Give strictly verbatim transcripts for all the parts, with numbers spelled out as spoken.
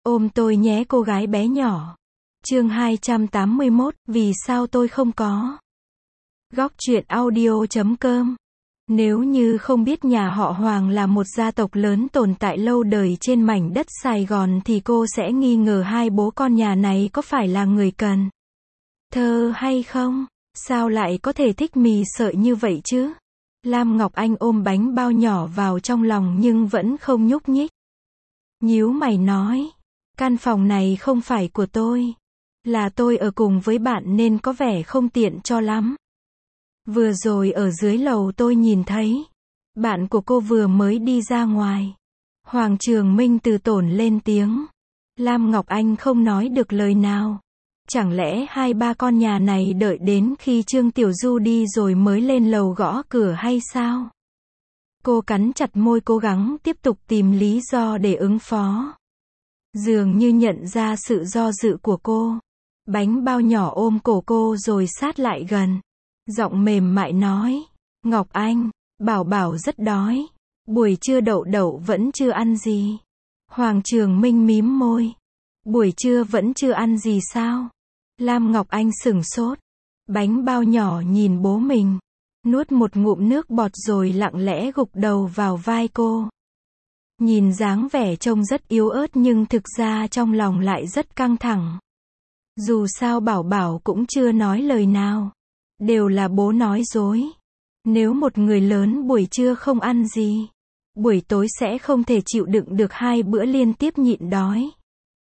Ôm tôi nhé cô gái bé nhỏ. Chương hai trăm tám mươi mốt, vì sao tôi không có. Góc truyện audio chấm com. Nếu như không biết nhà họ Hoàng là một gia tộc lớn tồn tại lâu đời trên mảnh đất Sài Gòn thì cô sẽ nghi ngờ hai bố con nhà này có phải là người cần thơ hay không? Sao lại có thể thích mì sợi như vậy chứ? Lam Ngọc Anh ôm bánh bao nhỏ vào trong lòng nhưng vẫn không nhúc nhích. Nhíu mày nói, căn phòng này không phải của tôi. Là tôi ở cùng với bạn nên có vẻ không tiện cho lắm. Vừa rồi ở dưới lầu tôi nhìn thấy, bạn của cô vừa mới đi ra ngoài. Hoàng Trường Minh từ tốn lên tiếng. Lam Ngọc Anh không nói được lời nào. Chẳng lẽ hai ba con nhà này đợi đến khi Trương Tiểu Du đi rồi mới lên lầu gõ cửa hay sao? Cô cắn chặt môi cố gắng tiếp tục tìm lý do để ứng phó. Dường như nhận ra sự do dự của cô. Bánh bao nhỏ ôm cổ cô rồi sát lại gần. Giọng mềm mại nói, Ngọc Anh, Bảo Bảo rất đói. Buổi trưa Đậu Đậu vẫn chưa ăn gì. Hoàng Trường Minh mím môi. Buổi trưa vẫn chưa ăn gì sao? Lam Ngọc Anh sửng sốt. Bánh bao nhỏ nhìn bố mình. Nuốt một ngụm nước bọt rồi lặng lẽ gục đầu vào vai cô. Nhìn dáng vẻ trông rất yếu ớt nhưng thực ra trong lòng lại rất căng thẳng. Dù sao Bảo Bảo cũng chưa nói lời nào. Đều là bố nói dối. Nếu một người lớn buổi trưa không ăn gì, buổi tối sẽ không thể chịu đựng được hai bữa liên tiếp nhịn đói.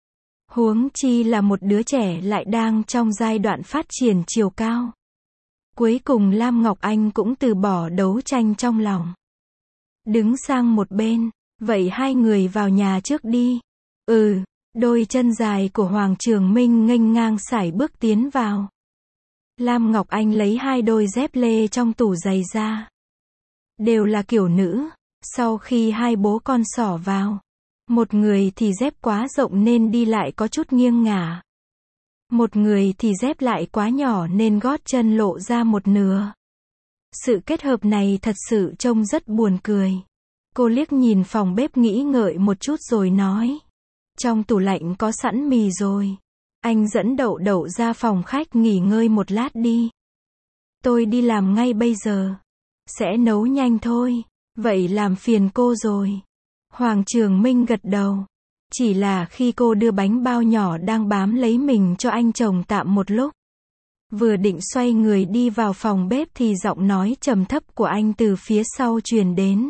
Huống chi là một đứa trẻ lại đang trong giai đoạn phát triển chiều cao. Cuối cùng Lam Ngọc Anh cũng từ bỏ đấu tranh trong lòng. Đứng sang một bên, vậy hai người vào nhà trước đi. Ừ, đôi chân dài của Hoàng Trường Minh nghênh ngang sải bước tiến vào. Lam Ngọc Anh lấy hai đôi dép lê trong tủ giày ra. Đều là kiểu nữ. Sau khi hai bố con xỏ vào, một người thì dép quá rộng nên đi lại có chút nghiêng ngả. Một người thì dép lại quá nhỏ nên gót chân lộ ra một nửa. Sự kết hợp này thật sự trông rất buồn cười. Cô liếc nhìn phòng bếp nghĩ ngợi một chút rồi nói. Trong tủ lạnh có sẵn mì rồi. Anh dẫn Đậu Đậu ra phòng khách nghỉ ngơi một lát đi. Tôi đi làm ngay bây giờ. Sẽ nấu nhanh thôi. Vậy làm phiền cô rồi. Hoàng Trường Minh gật đầu. Chỉ là khi cô đưa bánh bao nhỏ đang bám lấy mình cho anh chồng tạm một lúc. Vừa định xoay người đi vào phòng bếp thì giọng nói trầm thấp của anh từ phía sau truyền đến.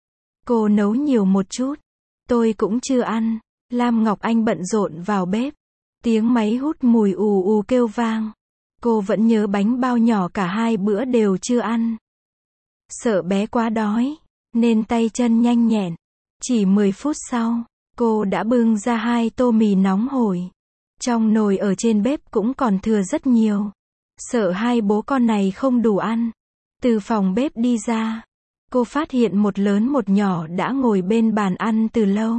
Cô nấu nhiều một chút. Tôi cũng chưa ăn. Lam Ngọc Anh bận rộn vào bếp. Tiếng máy hút mùi ù ù kêu vang. Cô vẫn nhớ bánh bao nhỏ cả hai bữa đều chưa ăn. Sợ bé quá đói, nên tay chân nhanh nhẹn. Chỉ mười phút sau, cô đã bưng ra hai tô mì nóng hổi. Trong nồi ở trên bếp cũng còn thừa rất nhiều. Sợ hai bố con này không đủ ăn. Từ phòng bếp đi ra, cô phát hiện một lớn một nhỏ đã ngồi bên bàn ăn từ lâu.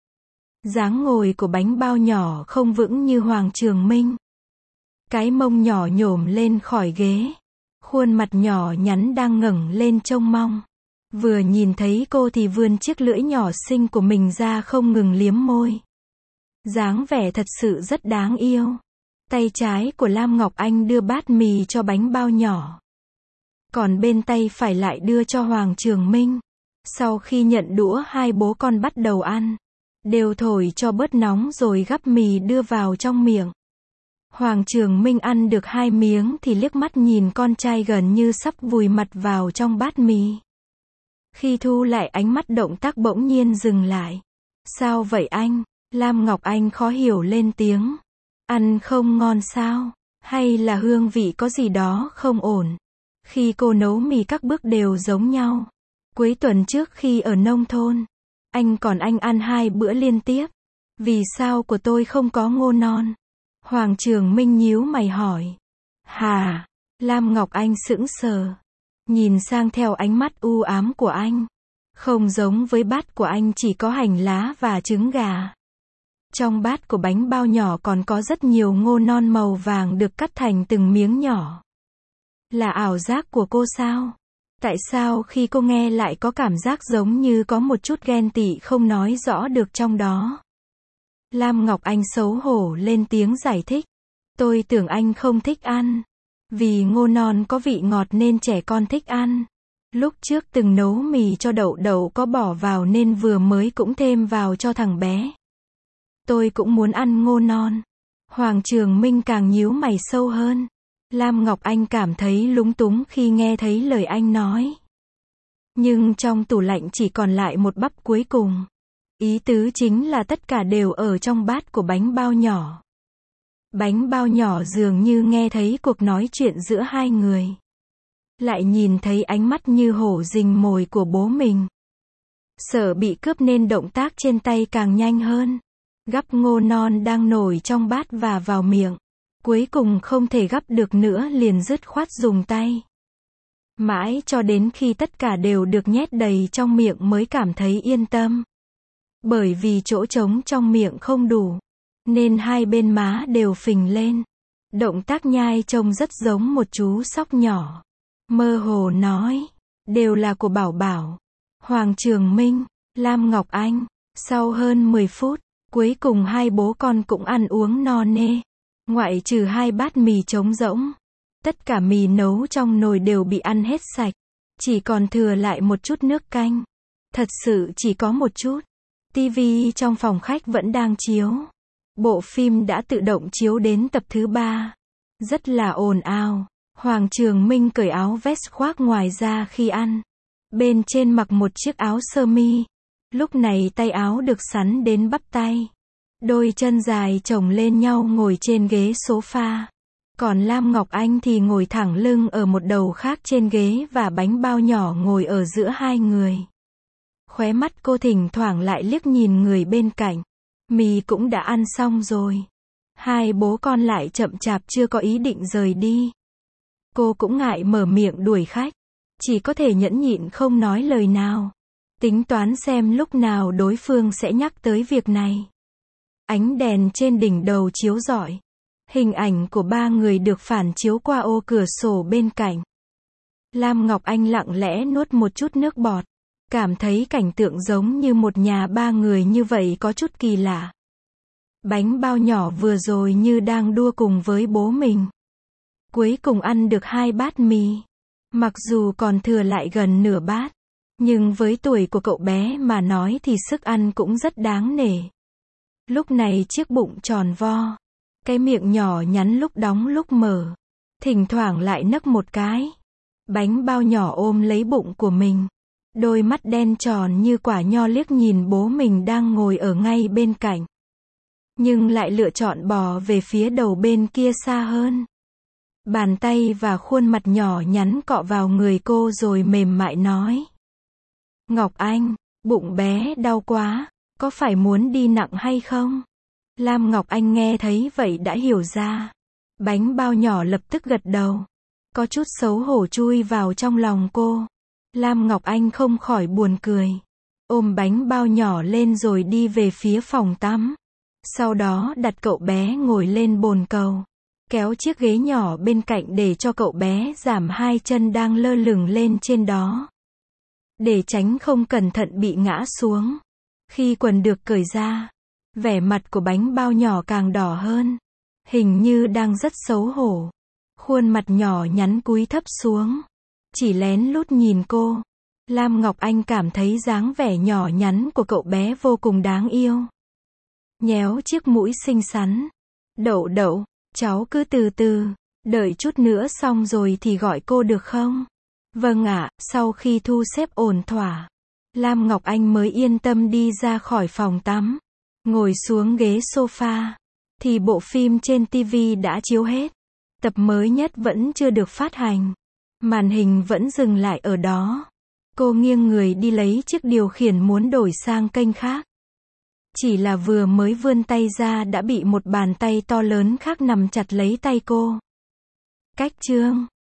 Dáng ngồi của bánh bao nhỏ không vững như Hoàng Trường Minh. Cái mông nhỏ nhổm lên khỏi ghế. Khuôn mặt nhỏ nhắn đang ngẩng lên trông mong. Vừa nhìn thấy cô thì vươn chiếc lưỡi nhỏ xinh của mình ra không ngừng liếm môi. Dáng vẻ thật sự rất đáng yêu. Tay trái của Lam Ngọc Anh đưa bát mì cho bánh bao nhỏ. Còn bên tay phải lại đưa cho Hoàng Trường Minh. Sau khi nhận đũa hai bố con bắt đầu ăn. Đều thổi cho bớt nóng rồi gắp mì đưa vào trong miệng. Hoàng Trường Minh ăn được hai miếng thì liếc mắt nhìn con trai gần như sắp vùi mặt vào trong bát mì. Khi thu lại ánh mắt động tác bỗng nhiên dừng lại. Sao vậy anh? Lam Ngọc Anh khó hiểu lên tiếng. Ăn không ngon sao? Hay là hương vị có gì đó không ổn? Khi cô nấu mì các bước đều giống nhau. Cuối tuần trước khi ở nông thôn, anh còn anh ăn hai bữa liên tiếp. Vì sao của tôi không có ngô non? Hoàng Trường Minh nhíu mày hỏi. Hà? Lam Ngọc Anh sững sờ. Nhìn sang theo ánh mắt u ám của anh. Không giống với bát của anh chỉ có hành lá và trứng gà. Trong bát của bánh bao nhỏ còn có rất nhiều ngô non màu vàng được cắt thành từng miếng nhỏ. Là ảo giác của cô sao? Tại sao khi cô nghe lại có cảm giác giống như có một chút ghen tị không nói rõ được trong đó? Lam Ngọc Anh xấu hổ lên tiếng giải thích. Tôi tưởng anh không thích ăn. Vì ngô non có vị ngọt nên trẻ con thích ăn. Lúc trước từng nấu mì cho Đậu Đậu có bỏ vào nên vừa mới cũng thêm vào cho thằng bé. Tôi cũng muốn ăn ngô non. Hoàng Trường Minh càng nhíu mày sâu hơn. Lam Ngọc Anh cảm thấy lúng túng khi nghe thấy lời anh nói. Nhưng trong tủ lạnh chỉ còn lại một bắp cuối cùng. Ý tứ chính là tất cả đều ở trong bát của bánh bao nhỏ. Bánh bao nhỏ dường như nghe thấy cuộc nói chuyện giữa hai người. Lại nhìn thấy ánh mắt như hổ rình mồi của bố mình. Sợ bị cướp nên động tác trên tay càng nhanh hơn. Gắp ngô non đang nổi trong bát và vào miệng. Cuối cùng không thể gắp được nữa liền dứt khoát dùng tay. Mãi cho đến khi tất cả đều được nhét đầy trong miệng mới cảm thấy yên tâm. Bởi vì chỗ trống trong miệng không đủ. Nên hai bên má đều phình lên. Động tác nhai trông rất giống một chú sóc nhỏ. Mơ hồ nói. Đều là của Bảo Bảo. Hoàng Trường Minh, Lam Ngọc Anh. Sau hơn mười phút, cuối cùng hai bố con cũng ăn uống no nê. Ngoại trừ hai bát mì trống rỗng. Tất cả mì nấu trong nồi đều bị ăn hết sạch. Chỉ còn thừa lại một chút nước canh. Thật sự chỉ có một chút. Tivi trong phòng khách vẫn đang chiếu. Bộ phim đã tự động chiếu đến tập thứ ba. Rất là ồn ào. Hoàng Trường Minh cởi áo vest khoác ngoài ra khi ăn. Bên trên mặc một chiếc áo sơ mi. Lúc này tay áo được sắn đến bắp tay. Đôi chân dài chồng lên nhau ngồi trên ghế sofa. Còn Lam Ngọc Anh thì ngồi thẳng lưng ở một đầu khác trên ghế và bánh bao nhỏ ngồi ở giữa hai người. Khóe mắt cô thỉnh thoảng lại liếc nhìn người bên cạnh. Mì cũng đã ăn xong rồi. Hai bố con lại chậm chạp chưa có ý định rời đi. Cô cũng ngại mở miệng đuổi khách. Chỉ có thể nhẫn nhịn không nói lời nào. Tính toán xem lúc nào đối phương sẽ nhắc tới việc này. Ánh đèn trên đỉnh đầu chiếu rọi. Hình ảnh của ba người được phản chiếu qua ô cửa sổ bên cạnh. Lam Ngọc Anh lặng lẽ nuốt một chút nước bọt. Cảm thấy cảnh tượng giống như một nhà ba người như vậy có chút kỳ lạ. Bánh bao nhỏ vừa rồi như đang đua cùng với bố mình. Cuối cùng ăn được hai bát mì. Mặc dù còn thừa lại gần nửa bát. Nhưng với tuổi của cậu bé mà nói thì sức ăn cũng rất đáng nể. Lúc này chiếc bụng tròn vo. Cái miệng nhỏ nhắn lúc đóng lúc mở. Thỉnh thoảng lại nấc một cái. Bánh bao nhỏ ôm lấy bụng của mình. Đôi mắt đen tròn như quả nho liếc nhìn bố mình đang ngồi ở ngay bên cạnh. Nhưng lại lựa chọn bò về phía đầu bên kia xa hơn. Bàn tay và khuôn mặt nhỏ nhắn cọ vào người cô rồi mềm mại nói. Ngọc Anh, bụng bé đau quá, có phải muốn đi nặng hay không? Lam Ngọc Anh nghe thấy vậy đã hiểu ra. Bánh bao nhỏ lập tức gật đầu. Có chút xấu hổ chui vào trong lòng cô. Lam Ngọc Anh không khỏi buồn cười. Ôm bánh bao nhỏ lên rồi đi về phía phòng tắm. Sau đó đặt cậu bé ngồi lên bồn cầu. Kéo chiếc ghế nhỏ bên cạnh để cho cậu bé giảm hai chân đang lơ lửng lên trên đó. Để tránh không cẩn thận bị ngã xuống. Khi quần được cởi ra, vẻ mặt của bánh bao nhỏ càng đỏ hơn. Hình như đang rất xấu hổ. Khuôn mặt nhỏ nhắn cúi thấp xuống. Chỉ lén lút nhìn cô. Lam Ngọc Anh cảm thấy dáng vẻ nhỏ nhắn của cậu bé vô cùng đáng yêu. Nhéo chiếc mũi xinh xắn. Đậu Đậu, cháu cứ từ từ. Đợi chút nữa xong rồi thì gọi cô được không? Vâng ạ, sau khi thu xếp ổn thỏa. Lam Ngọc Anh mới yên tâm đi ra khỏi phòng tắm. Ngồi xuống ghế sofa. Thì bộ phim trên tivi đã chiếu hết. Tập mới nhất vẫn chưa được phát hành. Màn hình vẫn dừng lại ở đó. Cô nghiêng người đi lấy chiếc điều khiển muốn đổi sang kênh khác. Chỉ là vừa mới vươn tay ra đã bị một bàn tay to lớn khác nắm chặt lấy tay cô. Cách chương